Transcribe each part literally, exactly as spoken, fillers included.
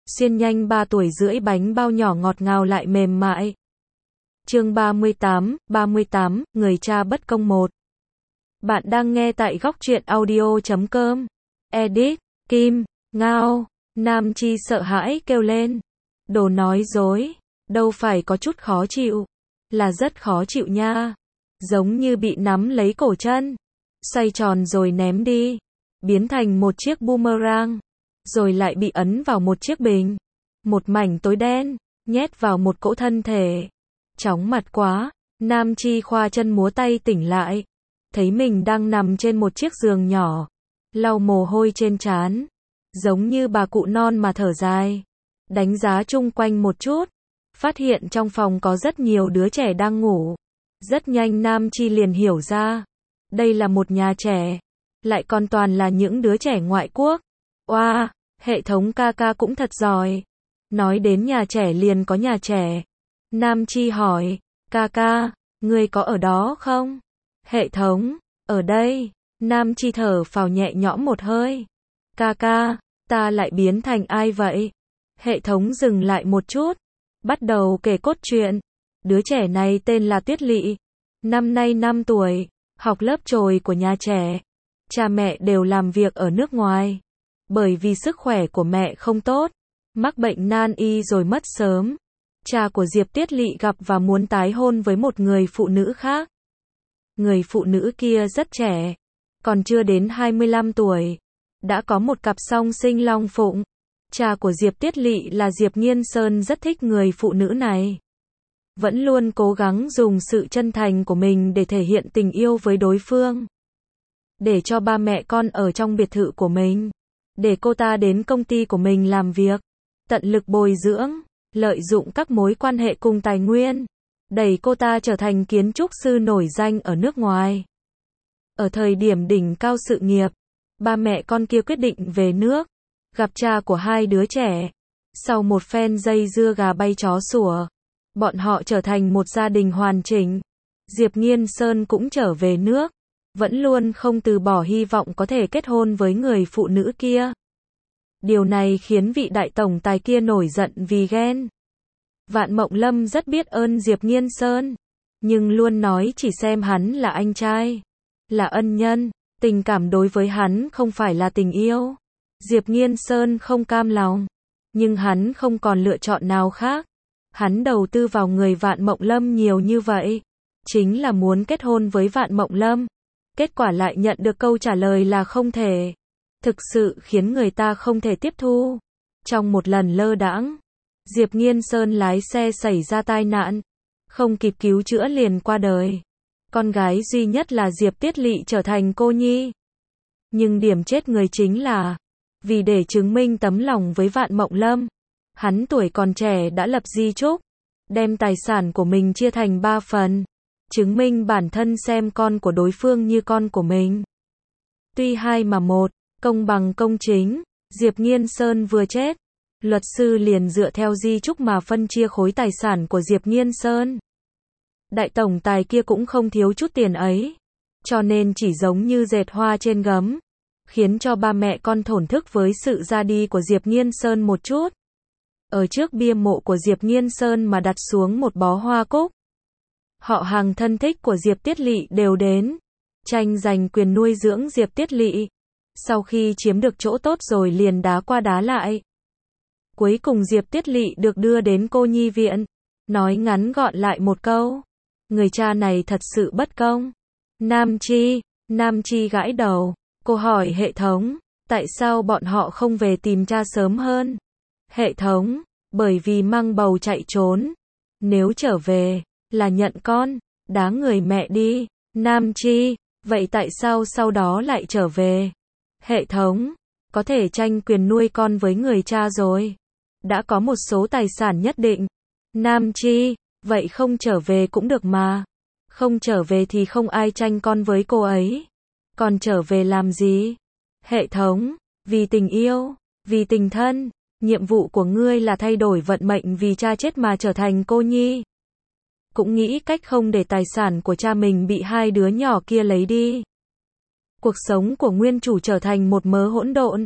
xiên nhanh ba tuổi rưỡi bánh bao nhỏ ngọt ngào lại mềm mại. Chương ba mươi tám, ba mươi tám, người cha bất công một. Bạn đang nghe tại góc truyện audio chấm com. Edit, Kim, Ngao, Nam Chi sợ hãi kêu lên. Đồ nói dối, đâu phải có chút khó chịu, là rất khó chịu nha. Giống như bị nắm lấy cổ chân, xoay tròn rồi ném đi, biến thành một chiếc boomerang, rồi lại bị ấn vào một chiếc bình, một mảnh tối đen, nhét vào một cỗ thân thể. Chóng mặt quá, Nam Chi khoa chân múa tay tỉnh lại, thấy mình đang nằm trên một chiếc giường nhỏ, lau mồ hôi trên trán, giống như bà cụ non mà thở dài. Đánh giá chung quanh một chút, phát hiện trong phòng có rất nhiều đứa trẻ đang ngủ. Rất nhanh Nam Chi liền hiểu ra, đây là một nhà trẻ, lại còn toàn là những đứa trẻ ngoại quốc. Oa, wow, hệ thống ca ca cũng thật giỏi. Nói đến nhà trẻ liền có nhà trẻ. Nam Chi hỏi, ca ca, ngươi có ở đó không? Hệ thống, ở đây. Nam Chi thở phào nhẹ nhõm một hơi. Ca ca, ta lại biến thành ai vậy? Hệ thống dừng lại một chút, bắt đầu kể cốt truyện. Đứa trẻ này tên là Tuyết Lị, năm nay năm tuổi, học lớp chồi của nhà trẻ. Cha mẹ đều làm việc ở nước ngoài. Bởi vì sức khỏe của mẹ không tốt, mắc bệnh nan y rồi mất sớm. Cha của Diệp Tuyết Lị gặp và muốn tái hôn với một người phụ nữ khác. Người phụ nữ kia rất trẻ, còn chưa đến hai mươi lăm tuổi, đã có một cặp song sinh long phụng. Cha của Diệp Tuyết Lị là Diệp Nghiên Sơn rất thích người phụ nữ này, vẫn luôn cố gắng dùng sự chân thành của mình để thể hiện tình yêu với đối phương. Để cho ba mẹ con ở trong biệt thự của mình, để cô ta đến công ty của mình làm việc, tận lực bồi dưỡng, lợi dụng các mối quan hệ cùng tài nguyên, đẩy cô ta trở thành kiến trúc sư nổi danh ở nước ngoài. Ở thời điểm đỉnh cao sự nghiệp, ba mẹ con kia quyết định về nước, gặp cha của hai đứa trẻ. Sau một phen dây dưa gà bay chó sủa, bọn họ trở thành một gia đình hoàn chỉnh. Diệp Nghiên Sơn cũng trở về nước, vẫn luôn không từ bỏ hy vọng có thể kết hôn với người phụ nữ kia. Điều này khiến vị đại tổng tài kia nổi giận vì ghen. Vạn Mộng Lâm rất biết ơn Diệp Nghiên Sơn, nhưng luôn nói chỉ xem hắn là anh trai, là ân nhân, tình cảm đối với hắn không phải là tình yêu. Diệp Nghiên Sơn không cam lòng, nhưng hắn không còn lựa chọn nào khác. Hắn đầu tư vào người Vạn Mộng Lâm nhiều như vậy, chính là muốn kết hôn với Vạn Mộng Lâm. Kết quả lại nhận được câu trả lời là không thể. Thực sự khiến người ta không thể tiếp thu. Trong một lần lơ đãng, Diệp Nghiên Sơn lái xe xảy ra tai nạn, không kịp cứu chữa liền qua đời. Con gái duy nhất là Diệp Tuyết Lị trở thành cô nhi. Nhưng điểm chết người chính là, vì để chứng minh tấm lòng với Vạn Mộng Lâm, hắn tuổi còn trẻ đã lập di chúc, đem tài sản của mình chia thành ba phần, chứng minh bản thân xem con của đối phương như con của mình. Tuy hai mà một, công bằng công chính. Diệp Nghiên Sơn vừa chết, luật sư liền dựa theo di chúc mà phân chia khối tài sản của Diệp Nghiên Sơn. Đại tổng tài kia cũng không thiếu chút tiền ấy, cho nên chỉ giống như dệt hoa trên gấm, khiến cho ba mẹ con thổn thức với sự ra đi của Diệp Nghiên Sơn một chút. Ở trước bia mộ của Diệp Nghiên Sơn mà đặt xuống một bó hoa cúc. Họ hàng thân thích của Diệp Tuyết Lị đều đến, tranh giành quyền nuôi dưỡng Diệp Tuyết Lị. Sau khi chiếm được chỗ tốt rồi liền đá qua đá lại. Cuối cùng Diệp Tuyết Lị được đưa đến cô nhi viện. Nói ngắn gọn lại một câu, người cha này thật sự bất công. Nam Chi, Nam Chi gãi đầu, cô hỏi hệ thống, tại sao bọn họ không về tìm cha sớm hơn? Hệ thống, bởi vì mang bầu chạy trốn. Nếu trở về, là nhận con, đá người mẹ đi. Nam Chi, vậy tại sao sau đó lại trở về? Hệ thống, có thể tranh quyền nuôi con với người cha rồi. Đã có một số tài sản nhất định. Nam Chi, vậy không trở về cũng được mà. Không trở về thì không ai tranh con với cô ấy. Còn trở về làm gì? Hệ thống, vì tình yêu, vì tình thân. Nhiệm vụ của ngươi là thay đổi vận mệnh vì cha chết mà trở thành cô nhi. Cũng nghĩ cách không để tài sản của cha mình bị hai đứa nhỏ kia lấy đi. Cuộc sống của nguyên chủ trở thành một mớ hỗn độn.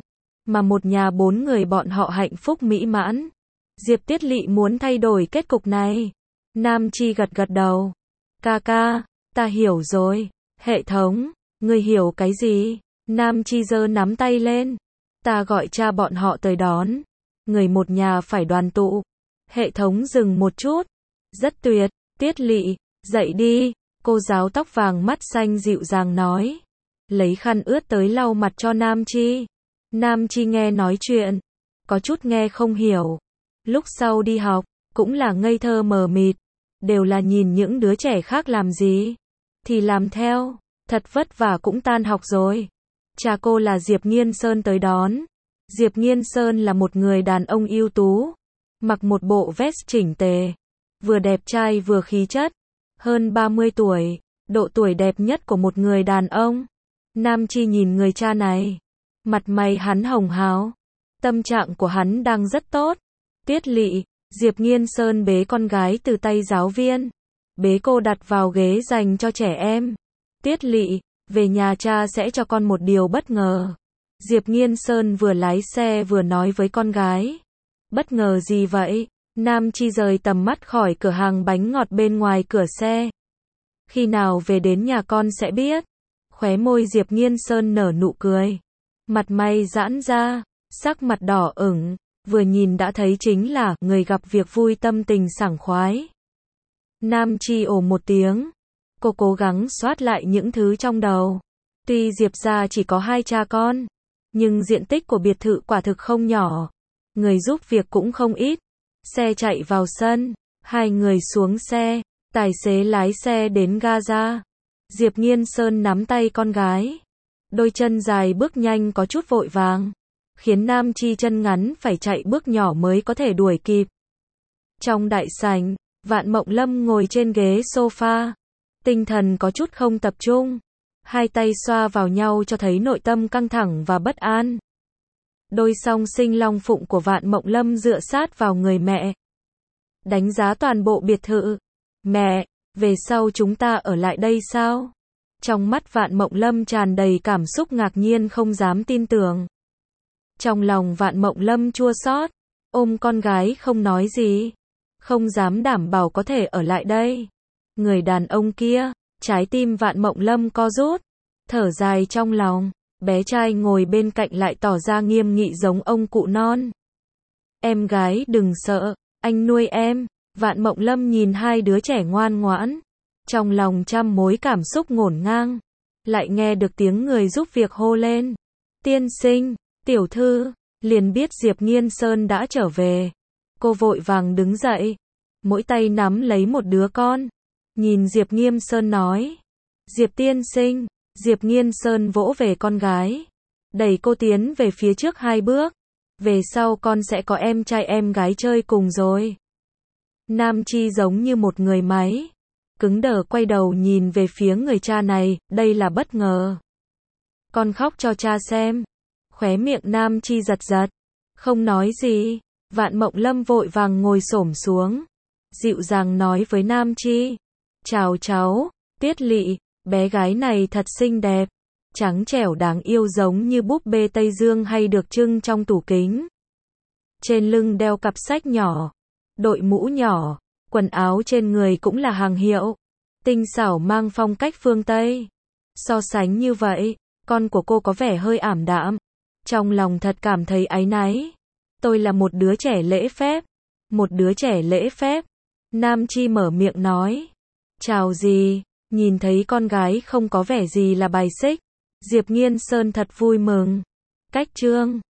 mà một nhà bốn người bọn họ hạnh phúc mỹ mãn. Diệp Tiết Lỵ muốn thay đổi kết cục này. Nam Chi gật gật đầu. Ca ca, ta hiểu rồi. Hệ thống, ngươi hiểu cái gì? Nam Chi giơ nắm tay lên. Ta gọi cha bọn họ tới đón. Người một nhà phải đoàn tụ. Hệ thống dừng một chút. Rất tuyệt, Tiết Lỵ, dậy đi. Cô giáo tóc vàng mắt xanh dịu dàng nói. Lấy khăn ướt tới lau mặt cho Nam Chi. Nam Chi nghe nói chuyện. Có chút nghe không hiểu. Lúc sau đi học, cũng là ngây thơ mờ mịt. Đều là nhìn những đứa trẻ khác làm gì. Thì làm theo. Thật vất vả cũng tan học rồi. Cha cô là Diệp Nghiên Sơn tới đón. Diệp Nghiên Sơn là một người đàn ông ưu tú. Mặc một bộ vest chỉnh tề. Vừa đẹp trai vừa khí chất. Hơn ba mươi tuổi. Độ tuổi đẹp nhất của một người đàn ông. Nam Chi nhìn người cha này. Mặt mày hắn hồng hào. Tâm trạng của hắn đang rất tốt. Tiết Lỵ, Diệp Nghiên Sơn bế con gái từ tay giáo viên. Bế cô đặt vào ghế dành cho trẻ em. Tiết Lỵ, về nhà cha sẽ cho con một điều bất ngờ. Diệp Nghiên Sơn vừa lái xe vừa nói với con gái. Bất ngờ gì vậy? Nam Chi rời tầm mắt khỏi cửa hàng bánh ngọt bên ngoài cửa xe. Khi nào về đến nhà con sẽ biết. Khóe môi Diệp Nghiên Sơn nở nụ cười. Mặt mày giãn ra, sắc mặt đỏ ửng, vừa nhìn đã thấy chính là người gặp việc vui tâm tình sảng khoái. Nam Chi ồ một tiếng. Cô cố gắng soát lại những thứ trong đầu. Tuy Diệp gia chỉ có hai cha con, nhưng diện tích của biệt thự quả thực không nhỏ. Người giúp việc cũng không ít. Xe chạy vào sân, hai người xuống xe, tài xế lái xe đến Gaza. Diệp Nghiên Sơn nắm tay con gái. Đôi chân dài bước nhanh có chút vội vàng, khiến Nam Chi chân ngắn phải chạy bước nhỏ mới có thể đuổi kịp. Trong đại sảnh, Vạn Mộng Lâm ngồi trên ghế sofa. Tinh thần có chút không tập trung. Hai tay xoa vào nhau cho thấy nội tâm căng thẳng và bất an. Đôi song sinh long phụng của Vạn Mộng Lâm dựa sát vào người mẹ. Đánh giá toàn bộ biệt thự. Mẹ, về sau chúng ta ở lại đây sao? Trong mắt Vạn Mộng Lâm tràn đầy cảm xúc ngạc nhiên không dám tin tưởng. Trong lòng Vạn Mộng Lâm chua xót, ôm con gái không nói gì. Không dám đảm bảo có thể ở lại đây. Người đàn ông kia, trái tim Vạn Mộng Lâm co rút, thở dài trong lòng. Bé trai ngồi bên cạnh lại tỏ ra nghiêm nghị giống ông cụ non. Em gái đừng sợ, anh nuôi em. Vạn Mộng Lâm nhìn hai đứa trẻ ngoan ngoãn, trong lòng trăm mối cảm xúc ngổn ngang. Lại nghe được tiếng người giúp việc hô lên. Tiên sinh, tiểu thư, liền biết Diệp Nghiên Sơn đã trở về. Cô vội vàng đứng dậy, mỗi tay nắm lấy một đứa con. Nhìn Diệp Nghiên Sơn nói. Diệp tiên sinh. Diệp Nghiên Sơn vỗ về con gái, đẩy cô tiến về phía trước hai bước. Về sau con sẽ có em trai em gái chơi cùng rồi. Nam Chi giống như một người máy, cứng đờ quay đầu nhìn về phía người cha này, đây là bất ngờ. Con khóc cho cha xem. Khóe miệng Nam Chi giật giật, không nói gì. Vạn Mộng Lâm vội vàng ngồi xổm xuống, dịu dàng nói với Nam Chi. Chào cháu, Tiết Lỵ. Bé gái này thật xinh đẹp, trắng trẻo đáng yêu giống như búp bê Tây Dương hay được trưng trong tủ kính. Trên lưng đeo cặp sách nhỏ, đội mũ nhỏ, quần áo trên người cũng là hàng hiệu, tinh xảo mang phong cách phương Tây. So sánh như vậy, con của cô có vẻ hơi ảm đạm. Trong lòng thật cảm thấy áy náy. Tôi là một đứa trẻ lễ phép. Một đứa trẻ lễ phép. Nam Chi mở miệng nói. Chào gì? Nhìn thấy con gái không có vẻ gì là bài xích. Diệp Nghiên Sơn thật vui mừng. Cách chương